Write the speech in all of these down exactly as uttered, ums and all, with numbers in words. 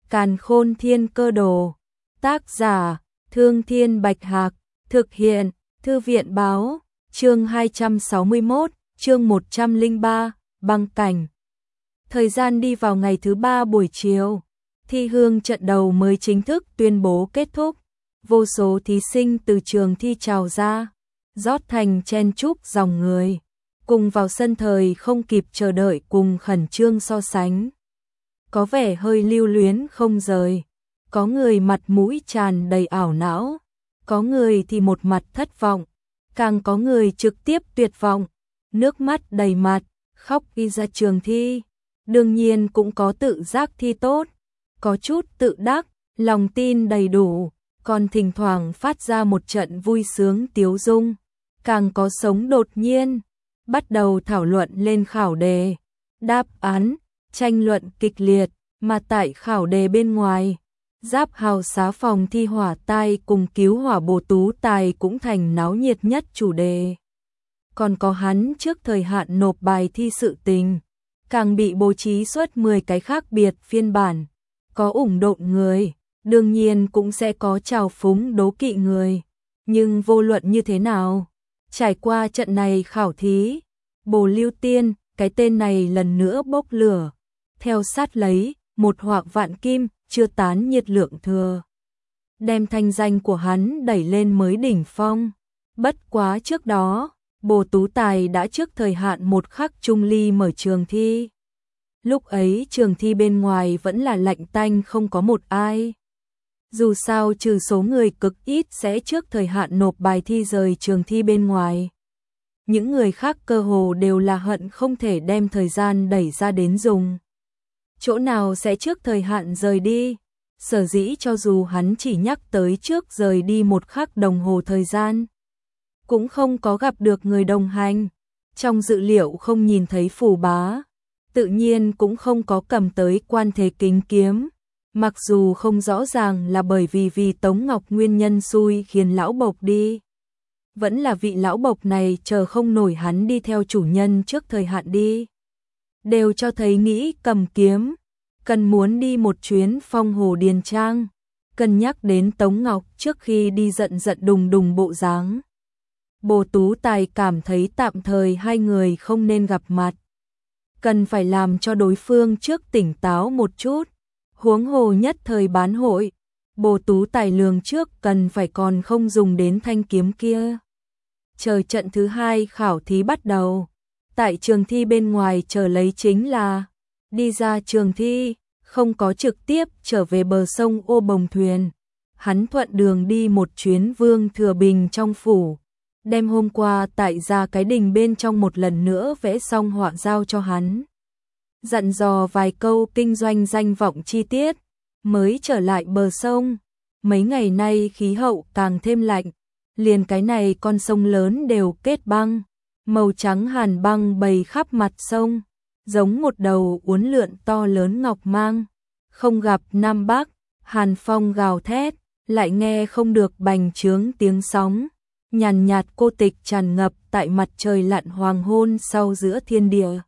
Càn Khôn Thiên Cơ Đồ. Tác giả: Thương Thiên Bạch Hạc. Thực hiện: Thư viện báo. Chương hai trăm sáu mươi mốt, chương một trăm lẻ ba, băng cảnh. Thời gian đi vào ngày thứ ba buổi chiều, thi hương trận đầu mới chính thức tuyên bố kết thúc. Vô số thí sinh từ trường thi trào ra, rót thành chen chúc dòng người, cùng vào sân thời không kịp chờ đợi cùng khẩn trương so sánh. Có vẻ hơi lưu luyến không rời, có người mặt mũi tràn đầy ảo não, có người thì một mặt thất vọng, càng có người trực tiếp tuyệt vọng, nước mắt đầy mặt, khóc đi ra trường thi. Đương nhiên cũng có tự giác thi tốt, có chút tự đắc, lòng tin đầy đủ, còn thỉnh thoảng phát ra một trận vui sướng tiếu dung, càng có sống đột nhiên, bắt đầu thảo luận lên khảo đề, đáp án, tranh luận kịch liệt, mà tại khảo đề bên ngoài, Giáp Hào Xá phòng thi hỏa tai cùng cứu hỏa Bồ Tú Tài cũng thành náo nhiệt nhất chủ đề. Còn có hắn trước thời hạn nộp bài thi sự tình, càng bị bố trí suốt mười cái khác biệt phiên bản, có ủng độn người, đương nhiên cũng sẽ có trào phúng đố kỵ người, nhưng vô luận như thế nào, trải qua trận này khảo thí, Bồ Lưu Tiên, cái tên này lần nữa bốc lửa, theo sát lấy, một hoặc vạn kim, chưa tán nhiệt lượng thừa, đem thanh danh của hắn đẩy lên mới đỉnh phong. Bất quá trước đó, Bồ Tú Tài đã trước thời hạn một khắc trung ly mở trường thi. Lúc ấy trường thi bên ngoài vẫn là lạnh tanh không có một ai. Dù sao trừ số người cực ít sẽ trước thời hạn nộp bài thi rời trường thi bên ngoài. Những người khác cơ hồ đều là hận không thể đem thời gian đẩy ra đến dùng. Chỗ nào sẽ trước thời hạn rời đi, sở dĩ cho dù hắn chỉ nhắc tới trước rời đi một khắc đồng hồ thời gian, cũng không có gặp được người đồng hành, trong dự liệu không nhìn thấy Phù Bá, tự nhiên cũng không có cầm tới Quan Thế Kính kiếm, mặc dù không rõ ràng là bởi vì vì Tống Ngọc nguyên nhân xui khiến lão bộc đi, vẫn là vị lão bộc này chờ không nổi hắn đi theo chủ nhân trước thời hạn đi, đều cho thấy nghĩ cầm kiếm, cần muốn đi một chuyến Phong Hồ Điền Trang, cân nhắc đến Tống Ngọc trước khi đi giận giận đùng đùng bộ dáng. Bồ Tú Tài cảm thấy tạm thời hai người không nên gặp mặt, cần phải làm cho đối phương trước tỉnh táo một chút, huống hồ nhất thời bán hội, Bồ Tú Tài lường trước cần phải còn không dùng đến thanh kiếm kia. Chờ trận thứ hai khảo thí bắt đầu, tại trường thi bên ngoài chờ lấy chính là đi ra trường thi, không có trực tiếp trở về bờ sông ô bồng thuyền. Hắn thuận đường đi một chuyến Vương Thừa Bình trong phủ, đem hôm qua tại Gia Cái Đình bên trong một lần nữa vẽ xong họa giao cho hắn. Dặn dò vài câu kinh doanh danh vọng chi tiết, mới trở lại bờ sông. Mấy ngày nay khí hậu càng thêm lạnh, liền cái này con sông lớn đều kết băng, màu trắng hàn băng bày khắp mặt sông, giống một đầu uốn lượn to lớn ngọc mang. Không gặp Nam Bắc, hàn phong gào thét, lại nghe không được bành trướng tiếng sóng. Nhàn nhạt cô tịch tràn ngập tại mặt trời lặn hoàng hôn sau giữa thiên địa.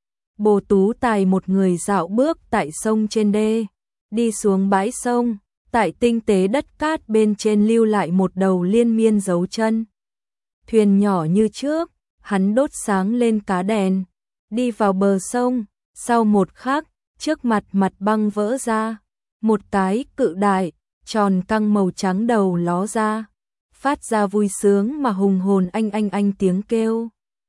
Bồ Tú Tài một người dạo bước tại sông trên đê, đi xuống bãi sông, tại tinh tế đất cát bên trên lưu lại một đầu liên miên dấu chân. Thuyền nhỏ như trước, hắn đốt sáng lên cá đèn, đi vào bờ sông, sau một khắc, trước mặt mặt băng vỡ ra, một cái cự đại, tròn căng màu trắng đầu ló ra, phát ra vui sướng mà hùng hồn anh anh anh tiếng kêu.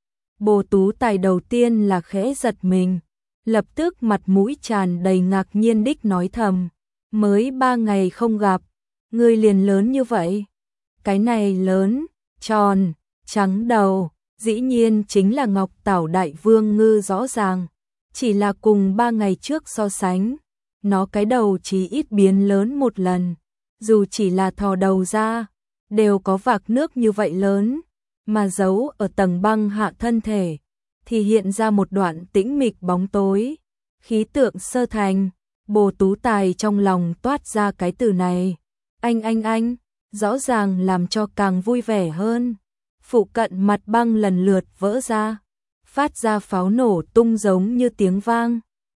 Bồ Tú Tài đầu tiên là khẽ giật mình, lập tức mặt mũi tràn đầy ngạc nhiên đích nói thầm, mới ba ngày không gặp, ngươi liền lớn như vậy. Cái này lớn, tròn, trắng đầu, dĩ nhiên chính là Ngọc Tảo Đại Vương Ngư rõ ràng, chỉ là cùng ba ngày trước so sánh, nó cái đầu chỉ ít biến lớn một lần, dù chỉ là thò đầu ra, đều có vạc nước như vậy lớn, mà giấu ở tầng băng hạ thân thể, thì hiện ra một đoạn tĩnh mịch bóng tối, khí tượng sơ thành. Bồ Tú Tài trong lòng toát ra cái từ này, anh anh anh, rõ ràng làm cho càng vui vẻ hơn. Phụ cận mặt băng lần lượt vỡ ra, phát ra pháo nổ tung giống như tiếng vang,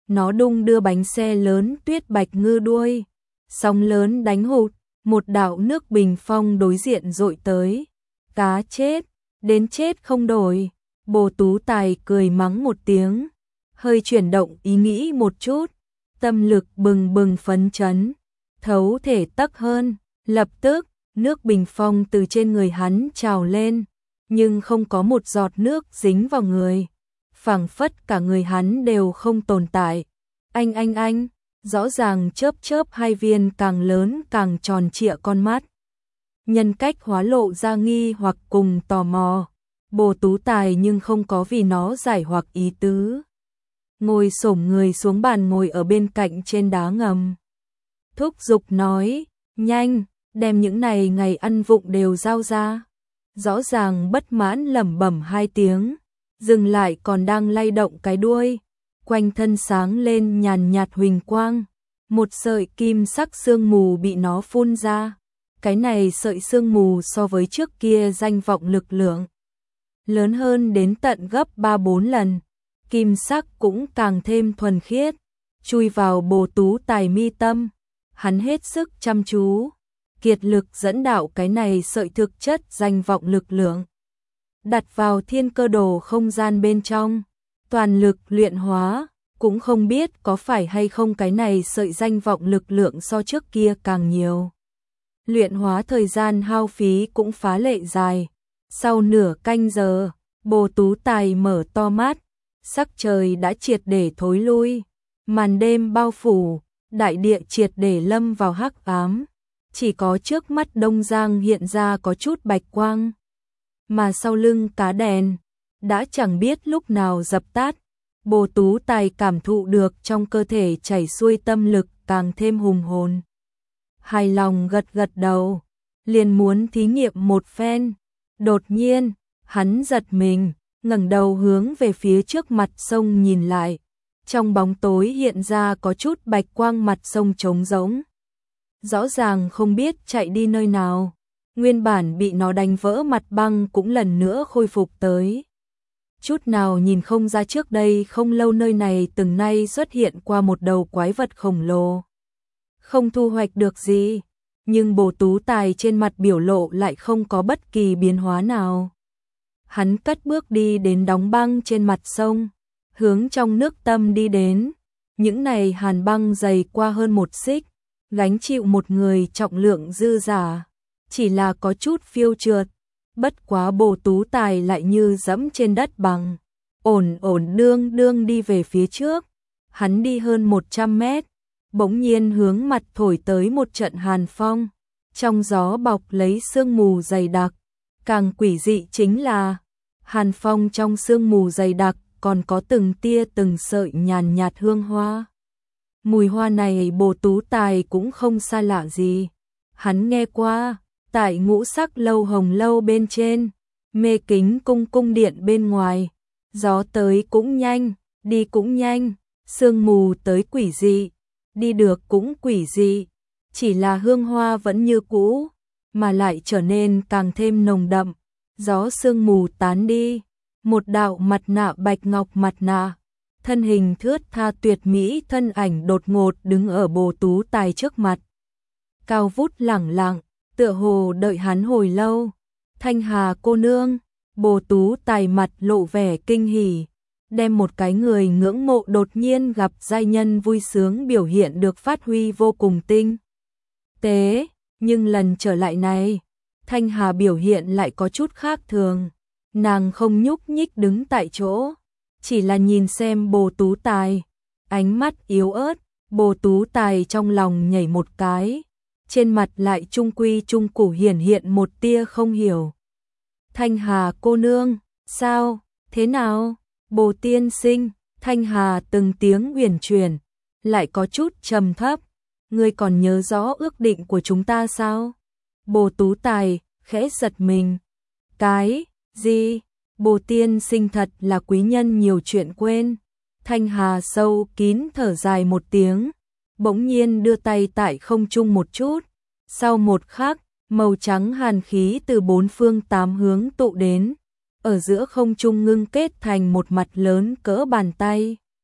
nó đung đưa bánh xe lớn tuyết bạch ngư đuôi, sóng lớn đánh hụt, một đạo nước bình phong đối diện dội tới. Cá chết, đến chết không đổi. Bồ Tú Tài cười mắng một tiếng, hơi chuyển động ý nghĩ một chút, tâm lực bừng bừng phấn chấn, thấu thể tắc hơn, lập tức, nước bình phong từ trên người hắn trào lên, nhưng không có một giọt nước dính vào người, phảng phất cả người hắn đều không tồn tại. Anh anh anh, rõ ràng chớp chớp hai viên càng lớn càng tròn trịa con mắt. Nhân cách hóa lộ ra nghi hoặc cùng tò mò. Bồ Tú Tài nhưng không có vì nó giải hoặc ý tứ. Ngồi xổm người xuống bàn ngồi ở bên cạnh trên đá ngầm. Thúc giục nói, nhanh, đem những này ngày ăn vụng đều giao ra. Rõ ràng bất mãn lẩm bẩm hai tiếng, dừng lại còn đang lay động cái đuôi, quanh thân sáng lên nhàn nhạt huỳnh quang, một sợi kim sắc sương mù bị nó phun ra. Cái này sợi sương mù so với trước kia danh vọng lực lượng lớn hơn đến tận gấp ba bốn lần, kim sắc cũng càng thêm thuần khiết, chui vào Bồ Tú Tài mi tâm, hắn hết sức chăm chú, kiệt lực dẫn đạo cái này sợi thực chất danh vọng lực lượng, đặt vào thiên cơ đồ không gian bên trong, toàn lực luyện hóa, cũng không biết có phải hay không cái này sợi danh vọng lực lượng so trước kia càng nhiều. Luyện hóa thời gian hao phí cũng phá lệ dài. Sau nửa canh giờ, Bồ Tú Tài mở to mắt, sắc trời đã triệt để thối lui, màn đêm bao phủ, đại địa triệt để lâm vào hắc ám, chỉ có trước mắt Đông Giang hiện ra có chút bạch quang, mà sau lưng cá đèn đã chẳng biết lúc nào dập tắt. Bồ Tú Tài cảm thụ được trong cơ thể chảy xuôi tâm lực càng thêm hùng hồn. Hài lòng gật gật đầu, liền muốn thí nghiệm một phen. Đột nhiên, hắn giật mình, ngẩng đầu hướng về phía trước mặt sông nhìn lại. Trong bóng tối hiện ra có chút bạch quang, mặt sông trống rỗng. Rõ ràng không biết chạy đi nơi nào. Nguyên bản bị nó đánh vỡ mặt băng cũng lần nữa khôi phục tới. Chút nào nhìn không ra trước đây không lâu nơi này từng nay xuất hiện qua một đầu quái vật khổng lồ. Không thu hoạch được gì, nhưng Bồ Tú Tài trên mặt biểu lộ lại không có bất kỳ biến hóa nào. Hắn cất bước đi đến đóng băng trên mặt sông, hướng trong nước tâm đi đến. Những này hàn băng dày qua hơn một xích, gánh chịu một người trọng lượng dư giả, chỉ là có chút phiêu trượt. Bất quá Bồ Tú Tài lại như dẫm trên đất bằng, ổn ổn đương đương đi về phía trước. Hắn đi hơn một trăm mét, bỗng nhiên hướng mặt thổi tới một trận hàn phong, trong gió bọc lấy sương mù dày đặc. Càng quỷ dị chính là, hàn phong trong sương mù dày đặc còn có từng tia từng sợi nhàn nhạt hương hoa. Mùi hoa này Bồ Tú Tài cũng không xa lạ gì, hắn nghe qua. Tại Ngũ Sắc Lâu Hồng Lâu bên trên, Mê Kính Cung cung điện bên ngoài, gió tới cũng nhanh, đi cũng nhanh, sương mù tới quỷ dị, đi được cũng quỷ dị, chỉ là hương hoa vẫn như cũ, mà lại trở nên càng thêm nồng đậm. Gió sương mù tán đi, một đạo mặt nạ bạch ngọc mặt nạ, thân hình thướt tha tuyệt mỹ thân ảnh đột ngột đứng ở Bồ Tú Tài trước mặt. Cao vút lẳng lặng, tựa hồ đợi hắn hồi lâu. Thanh Hà cô nương, Bồ Tú Tài mặt lộ vẻ kinh hỉ, đem một cái người ngưỡng mộ đột nhiên gặp giai nhân vui sướng biểu hiện được phát huy vô cùng tinh tế, nhưng lần trở lại này, Thanh Hà biểu hiện lại có chút khác thường. Nàng không nhúc nhích đứng tại chỗ, chỉ là nhìn xem Bồ Tú Tài, ánh mắt yếu ớt. Bồ Tú Tài trong lòng nhảy một cái, trên mặt lại trung quy trung củ hiển hiện một tia không hiểu. Thanh Hà cô nương, sao, thế nào? Bồ tiên sinh, Thanh Hà từng tiếng uyển chuyển, lại có chút trầm thấp. Ngươi còn nhớ rõ ước định của chúng ta sao? Bồ Tú Tài khẽ giật mình. Cái gì? Bồ tiên sinh thật là quý nhân nhiều chuyện quên. Thanh Hà sâu kín thở dài một tiếng, bỗng nhiên đưa tay tại không trung một chút. Sau một khắc, màu trắng hàn khí từ bốn phương tám hướng tụ đến, ở giữa không trung ngưng kết thành một mặt lớn cỡ bàn tay.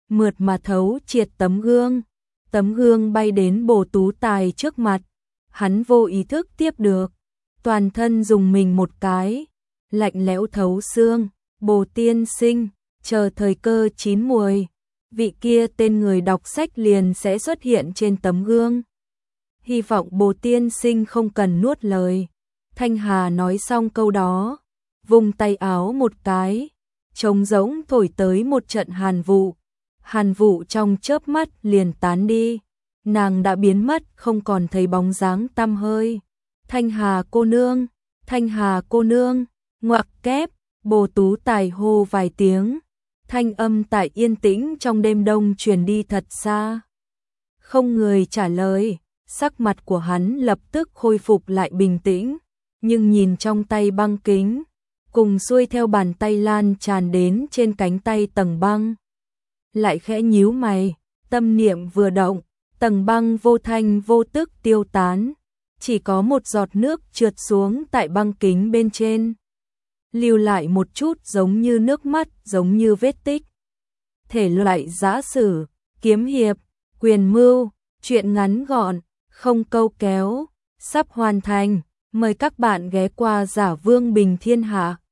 mượt mà thấu triệt tấm gương. Tấm gương bay đến Bồ Tú Tài trước mặt, hắn vô ý thức tiếp được, toàn thân dùng mình một cái, lạnh lẽo thấu xương. Bồ tiên sinh, chờ thời cơ chín muồi, vị kia tên người đọc sách liền sẽ xuất hiện trên tấm gương. Hy vọng Bồ tiên sinh không cần nuốt lời. Thanh Hà nói xong câu đó, vùng tay áo một cái, trống rỗng thổi tới một trận hàn vụ. Hàn vụ trong chớp mắt liền tán đi, nàng đã biến mất không còn thấy bóng dáng tăm hơi. Thanh Hà cô nương, Thanh Hà cô nương, ngoặc kép, Bồ Tú Tài hô vài tiếng, thanh âm tại yên tĩnh trong đêm đông truyền đi thật xa. Không người trả lời, sắc mặt của hắn lập tức khôi phục lại bình tĩnh, nhưng nhìn trong tay băng kính, cùng xuôi theo bàn tay lan tràn đến trên cánh tay tầng băng. Lại khẽ nhíu mày, tâm niệm vừa động, tầng băng vô thanh vô tức tiêu tán, chỉ có một giọt nước trượt xuống tại băng kính bên trên, lưu lại một chút giống như nước mắt, giống như vết tích. Thể loại giã sử, kiếm hiệp, quyền mưu, truyện ngắn gọn, không câu kéo, sắp hoàn thành, mời các bạn ghé qua Giả Vương Bình Thiên Hạ.